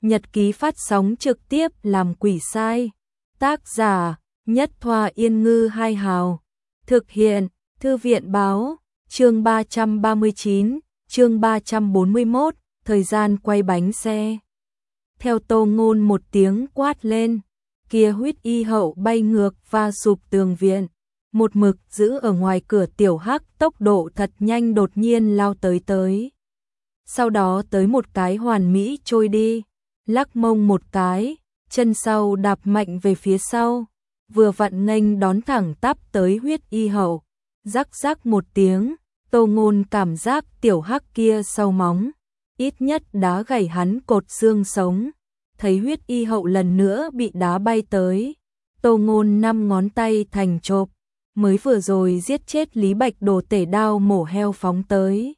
Nhật ký phát sóng trực tiếp làm quỷ sai. Tác giả Nhất Thoa Yên Ngư Hai Hào. Thực hiện Thư viện Báo. Chương 339, chương 341, thời gian quay bánh xe. Theo Tô Ngôn một tiếng quát lên, kia Huyết Y Hậu bay ngược và sụp tường viện. Một mực giữ ở ngoài cửa Tiểu Hắc tốc độ thật nhanh đột nhiên lao tới. Sau đó tới một cái hoàn mỹ trôi đi, lắc mông một cái, chân sau đạp mạnh về phía sau, vừa vặn nghênh đón thẳng tắp tới Huyết Y Hậu. Rắc rắc một tiếng, Tô Ngôn cảm giác Tiểu Hắc kia sau móng, ít nhất đá gãy hắn cột xương sống. Thấy Huyết Y Hậu lần nữa bị đá bay tới, Tô Ngôn 5 ngón tay thành chộp, mới vừa rồi giết chết Lý Bạch đồ tể đao mổ heo phóng tới.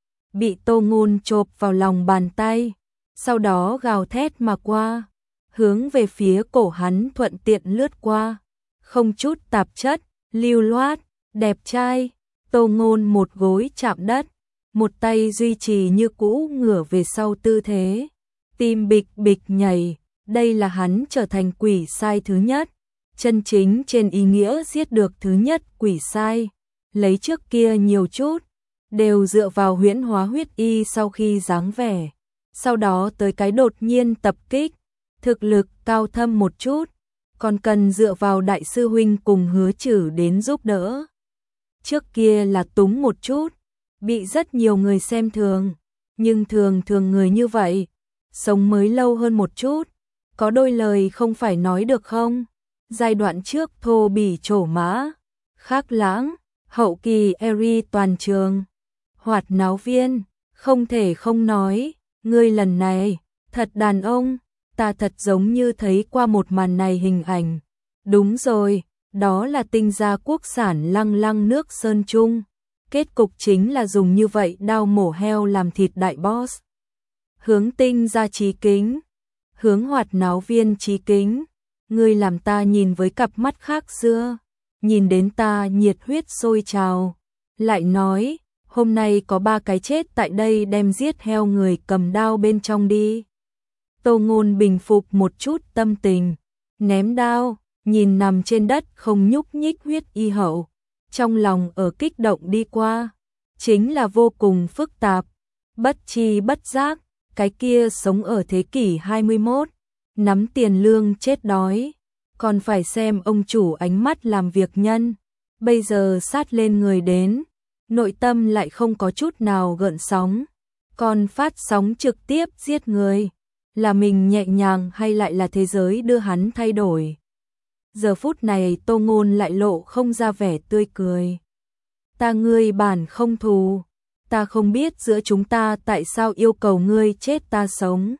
Bị Tô Ngôn chộp vào lòng bàn tay, sau đó gào thét mà qua, hướng về phía cổ hắn thuận tiện lướt qua, không chút tạp chất, lưu loát, đẹp trai. Tô Ngôn một gối chạm đất, một tay duy trì như cũ ngửa về sau tư thế, tim bịch bịch nhảy. Đây là hắn trở thành quỷ sai thứ nhất, chân chính trên ý nghĩa giết được thứ nhất quỷ sai. Lấy trước kia nhiều chút, đều dựa vào huyễn hóa Huyết Y sau khi dáng vẻ, sau đó tới cái đột nhiên tập kích, thực lực cao thâm một chút, còn cần dựa vào đại sư huynh cùng Hứa Trử đến giúp đỡ. Trước kia là túng một chút, bị rất nhiều người xem thường, nhưng thường người như vậy, sống mới lâu hơn một chút, có đôi lời không phải nói được không? Giai đoạn trước thô bỉ trổ mã, khắc lãng, hậu kỳ Eri toàn trường, hoạt náo viên, không thể không nói, ngươi lần này, thật đàn ông, ta thật giống như thấy qua một màn này hình ảnh. Đúng rồi, đó là Tinh gia quốc sản lăng nước sơn trung. Kết cục chính là dùng như vậy đao mổ heo làm thịt đại boss. Hướng Tinh gia chí kính, hướng hoạt náo viên chí kính, ngươi làm ta nhìn với cặp mắt khác xưa, nhìn đến ta nhiệt huyết sôi trào. Lại nói, hôm nay có 3 cái chết tại đây, đem giết heo người cầm đao bên trong đi. Tô Ngôn bình phục một chút tâm tình, ném đao, nhìn nằm trên đất không nhúc nhích Huyết Y Hậu, trong lòng ở kích động đi qua, chính là vô cùng phức tạp. Bất chi bất giác, cái kia sống ở thế kỷ 21, nắm tiền lương chết đói, còn phải xem ông chủ ánh mắt làm việc nhân, bây giờ sát lên người đến, nội tâm lại không có chút nào gợn sóng, còn phát sóng trực tiếp giết người, là mình nhẹ nhàng hay lại là thế giới đưa hắn thay đổi? Giờ phút này Tô Ngôn lại lộ không ra vẻ tươi cười. Ta ngươi bản không thù, ta không biết giữa chúng ta tại sao yêu cầu ngươi chết ta sống.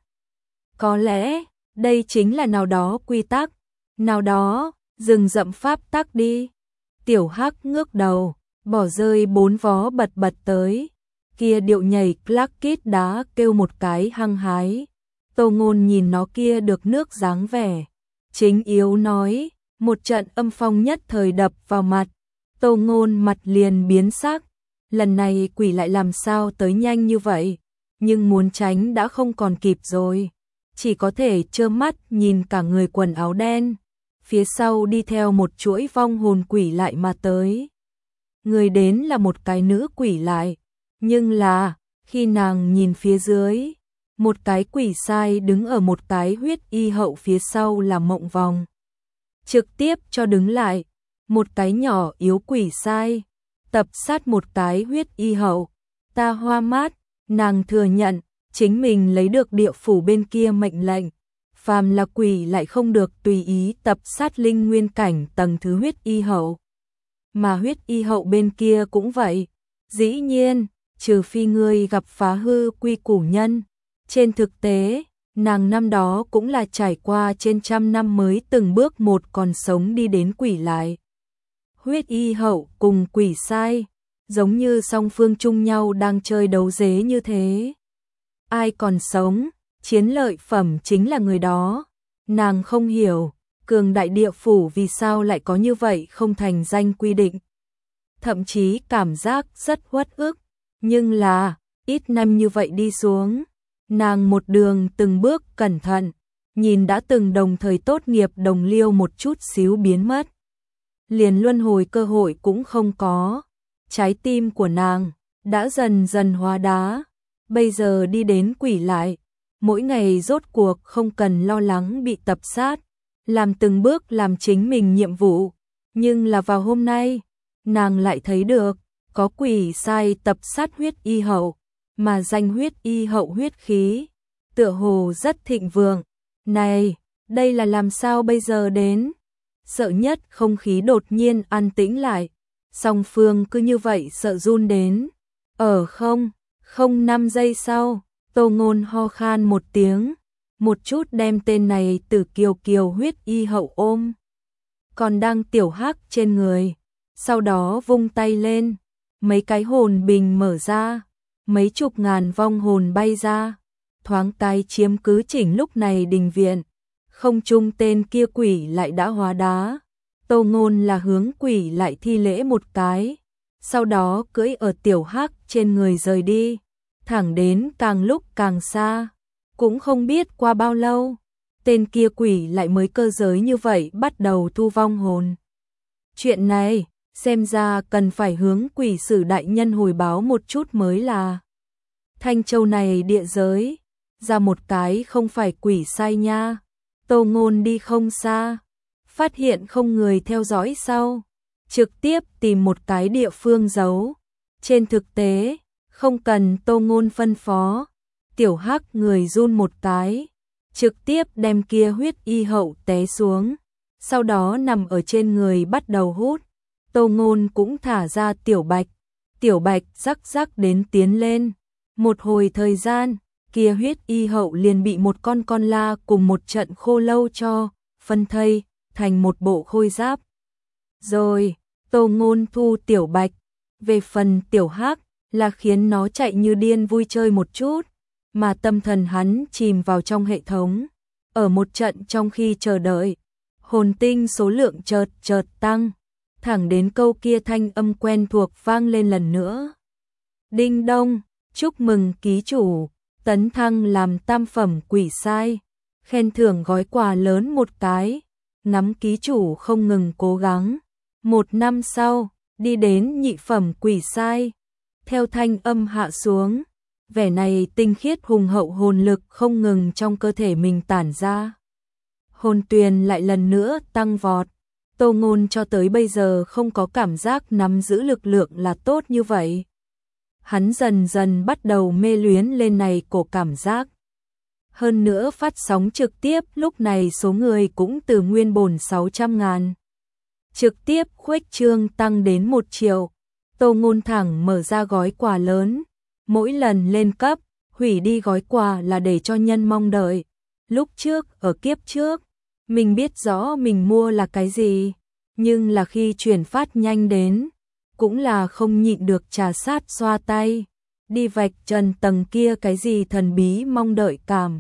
Có lẽ, đây chính là nào đó quy tắc, nào đó, rừng rậm pháp tắc đi. Tiểu Hắc ngước đầu, bỏ rơi 4 vó bật tới, kia điệu nhảy clack kít đá kêu một cái hăng hái. Tô Ngôn nhìn nó kia được nước dáng vẻ, chính yếu nói, một trận âm phong nhất thời đập vào mặt, Tô Ngôn mặt liền biến sắc, lần này quỷ lại làm sao tới nhanh như vậy, nhưng muốn tránh đã không còn kịp rồi, chỉ có thể trơ mắt nhìn cả người quần áo đen, phía sau đi theo một chuỗi vong hồn quỷ lại mà tới. Người đến là một cái nữ quỷ lại, nhưng là, khi nàng nhìn phía dưới, một cái quỷ sai đứng ở một cái Huyết Y Hậu phía sau là Mộng Vòng. Trực tiếp cho đứng lại, một cái nhỏ yếu quỷ sai, tập sát một cái Huyết Y Hậu. Ta hoa mát, nàng thừa nhận, chính mình lấy được địa phủ bên kia mệnh lệnh, phàm là quỷ lại không được tùy ý tập sát linh nguyên cảnh tầng thứ Huyết Y Hậu. Mà Huyết Y Hậu bên kia cũng vậy, dĩ nhiên, trừ phi ngươi gặp phá hư quy củ nhân. Trên thực tế, nàng năm đó cũng là trải qua trên 100 năm mới từng bước một còn sống đi đến quỷ lại. Huyết Y Hậu cùng quỷ sai, giống như song phương chung nhau đang chơi đấu dế như thế. Ai còn sống, chiến lợi phẩm chính là người đó. Nàng không hiểu, cường đại địa phủ vì sao lại có như vậy không thành danh quy định. Thậm chí cảm giác rất uất ức, nhưng là, ít năm như vậy đi xuống, Nàng một đường từng bước cẩn thận, nhìn đã từng đồng thời tốt nghiệp đồng liêu một chút xíu biến mất. Liền luân hồi cơ hội cũng không có. Trái tim của nàng đã dần dần hóa đá, bây giờ đi đến quỷ lại, mỗi ngày rốt cuộc không cần lo lắng bị tập sát, làm từng bước làm chính mình nhiệm vụ. Nhưng là vào hôm nay, nàng lại thấy được, có quỷ sai tập sát huyết y hậu, mà danh huyết y hậu huyết khí, tựa hồ rất thịnh vượng. Này, đây là làm sao bây giờ đến? Sợ nhất không khí đột nhiên an tĩnh lại, song phương cứ như vậy sợ run đến. Không 5 giây sau, Tô Ngôn ho khan một tiếng, một chút đem tên này từ kiều kiều huyết y hậu ôm còn đang tiểu hắc trên người, sau đó vung tay lên, mấy cái hồn bình mở ra, mấy chục ngàn vong hồn bay ra, thoáng cái chiếm cứ chỉnh lúc này đình viện. Không trung tên kia quỷ lại đã hóa đá. Tô Ngôn là hướng quỷ lại thi lễ một cái, sau đó cưỡi ở tiểu hắc trên người rời đi, thẳng đến càng lúc càng xa. Cũng không biết qua bao lâu, tên kia quỷ lại mới cơ giới như vậy bắt đầu thu vong hồn. Chuyện này, xem ra cần phải hướng quỷ sử đại nhân hồi báo một chút mới là. Thanh Châu này địa giới, ra một cái không phải quỷ sai nha. Tô Ngôn đi không xa, phát hiện không người theo dõi sau, trực tiếp tìm một cái địa phương giấu. Trên thực tế, không cần Tô Ngôn phân phó, tiểu hắc người run một cái, trực tiếp đem kia huyết y hậu té xuống, sau đó nằm ở trên người bắt đầu hút. Tô Ngôn cũng thả ra tiểu bạch rắc rắc đến tiến lên. Một hồi thời gian, kia huyết y hậu liền bị một con la cùng một trận khô lâu cho phân thây thành một bộ khôi giáp. Rồi, Tô Ngôn thu tiểu bạch, về phần tiểu hắc là khiến nó chạy như điên vui chơi một chút, mà tâm thần hắn chìm vào trong hệ thống. Ở một trận trong khi chờ đợi, hồn tinh số lượng chợt tăng, thẳng đến câu kia thanh âm quen thuộc vang lên lần nữa. Đinh đông, chúc mừng ký chủ, tấn thăng làm tam phẩm quỷ sai, khen thưởng gói quà lớn một cái, ngắm ký chủ không ngừng cố gắng. 1 năm sau, đi đến nhị phẩm quỷ sai. Theo thanh âm hạ xuống, vẻ này tinh khiết hùng hậu hồn lực không ngừng trong cơ thể mình tản ra. Hồn tuyền lại lần nữa tăng vọt. Tô Ngôn cho tới bây giờ không có cảm giác nắm giữ lực lượng là tốt như vậy. Hắn dần dần bắt đầu mê luyến lên này cổ cảm giác. Hơn nữa phát sóng trực tiếp lúc này số người cũng từ nguyên bổn 600.000. Trực tiếp khuếch trương tăng đến 1 triệu. Tô Ngôn thẳng mở ra gói quà lớn. Mỗi lần lên cấp, hủy đi gói quà là để cho nhân mong đợi. Lúc trước, ở kiếp trước, mình biết rõ mình mua là cái gì. Nhưng là khi chuyển phát nhanh đến, cũng là không nhịn được trà sát xoa tay, đi vạch trần tầng kia cái gì thần bí mong đợi cảm.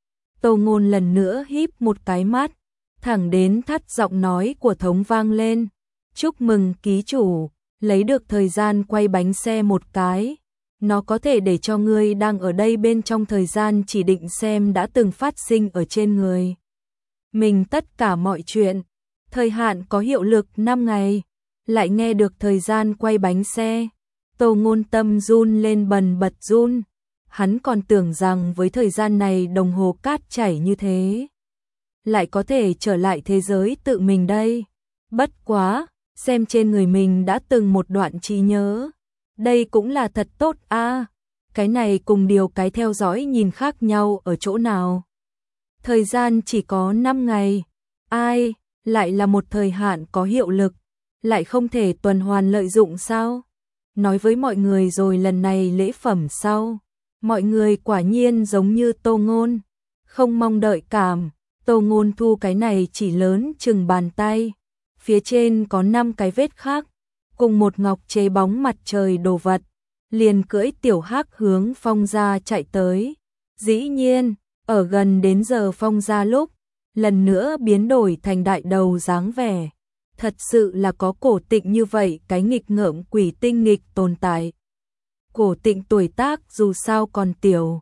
Tô Ngôn lần nữa híp một cái mắt, thẳng đến thắt giọng nói của thống vang lên. Chúc mừng ký chủ, lấy được thời gian quay bánh xe một cái. Nó có thể để cho ngươi đang ở đây bên trong thời gian chỉ định xem đã từng phát sinh ở trên người mình tất cả mọi chuyện. Thời hạn có hiệu lực 5 ngày. Lại nghe được thời gian quay bánh xe, Tô Ngôn tâm run lên bần bật run. Hắn còn tưởng rằng với thời gian này đồng hồ cát chảy như thế, lại có thể trở lại thế giới tự mình đây. Bất quá, xem trên người mình đã từng một đoạn trí nhớ. Đây cũng là thật tốt a. Cái này cùng điều cái theo dõi nhìn khác nhau ở chỗ nào? Thời gian chỉ có 5 ngày. Ai, lại là một thời hạn có hiệu lực, lại không thể tuần hoàn lợi dụng sao? Nói với mọi người rồi lần này lễ phẩm sau. Mọi người quả nhiên giống như Tô Ngôn, không mong đợi cảm. Tô Ngôn thu cái này chỉ lớn chừng bàn tay, phía trên có 5 cái vết khác, cùng một ngọc chế bóng mặt trời đồ vật, liền cưỡi tiểu hắc hướng Phong gia chạy tới. Dĩ nhiên, ở gần đến giờ Phong gia lúc, lần nữa biến đổi thành đại đầu dáng vẻ. Thật sự là có Cổ Tịnh như vậy cái nghịch ngợm quỷ tinh nghịch tồn tại. Cổ Tịnh tuổi tác dù sao còn tiểu,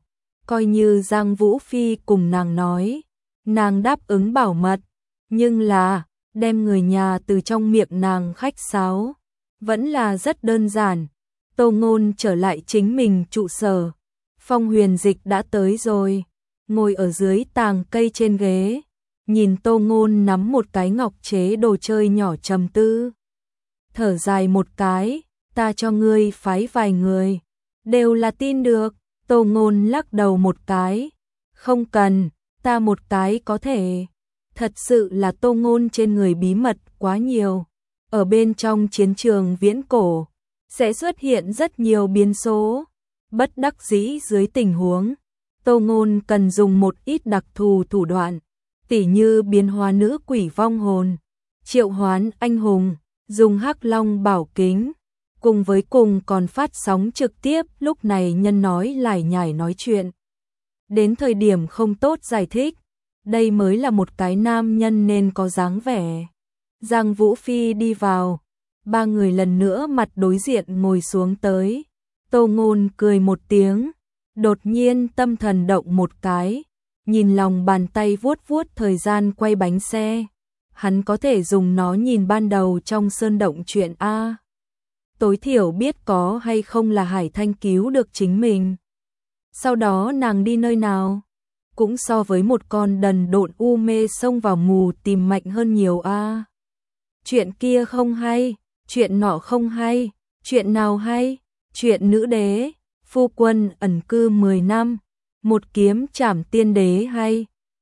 Coi như Giang Vũ Phi cùng nàng nói, nàng đáp ứng bảo mật, nhưng là đem người nhà từ trong miệng nàng khách sáo, vẫn là rất đơn giản. Tô Ngôn trở lại chính mình trụ sở, Phong Huyền Dịch đã tới rồi, ngồi ở dưới tàng cây trên ghế, nhìn Tô Ngôn nắm một cái ngọc chế đồ chơi nhỏ trầm tư. Thở dài một cái, ta cho ngươi phái vài người, đều là tin được. Tô Ngôn lắc đầu một cái, không cần, ta một cái có thể. Thật sự là Tô Ngôn trên người bí mật quá nhiều, ở bên trong chiến trường viễn cổ sẽ xuất hiện rất nhiều biến số. Bất đắc dĩ dưới tình huống, Tô Ngôn cần dùng một ít đặc thù thủ đoạn, tỉ như biến hóa nữ quỷ vong hồn, triệu hoán anh hùng, dùng Hắc Long bảo kính, cùng với cùng còn phát sóng trực tiếp. Lúc này nhân nói lải nhải nói chuyện, đến thời điểm không tốt giải thích, đây mới là một cái nam nhân nên có dáng vẻ. Giang Vũ Phi đi vào, ba người lần nữa mặt đối diện ngồi xuống tới. Tô Ngôn cười một tiếng, đột nhiên tâm thần động một cái, nhìn lòng bàn tay vuốt vuốt thời gian quay bánh xe. Hắn có thể dùng nó nhìn ban đầu trong sơn động chuyện A. Tối thiểu biết có hay không là Hải Thanh cứu được chính mình. Sau đó nàng đi nơi nào, cũng so với một con đần độn u mê xông vào mù tìm mạnh hơn nhiều A. Chuyện kia không hay, chuyện nọ không hay, chuyện nào hay, chuyện nữ đế, phu quân ẩn cư 10 năm, một kiếm trảm tiên đế hay,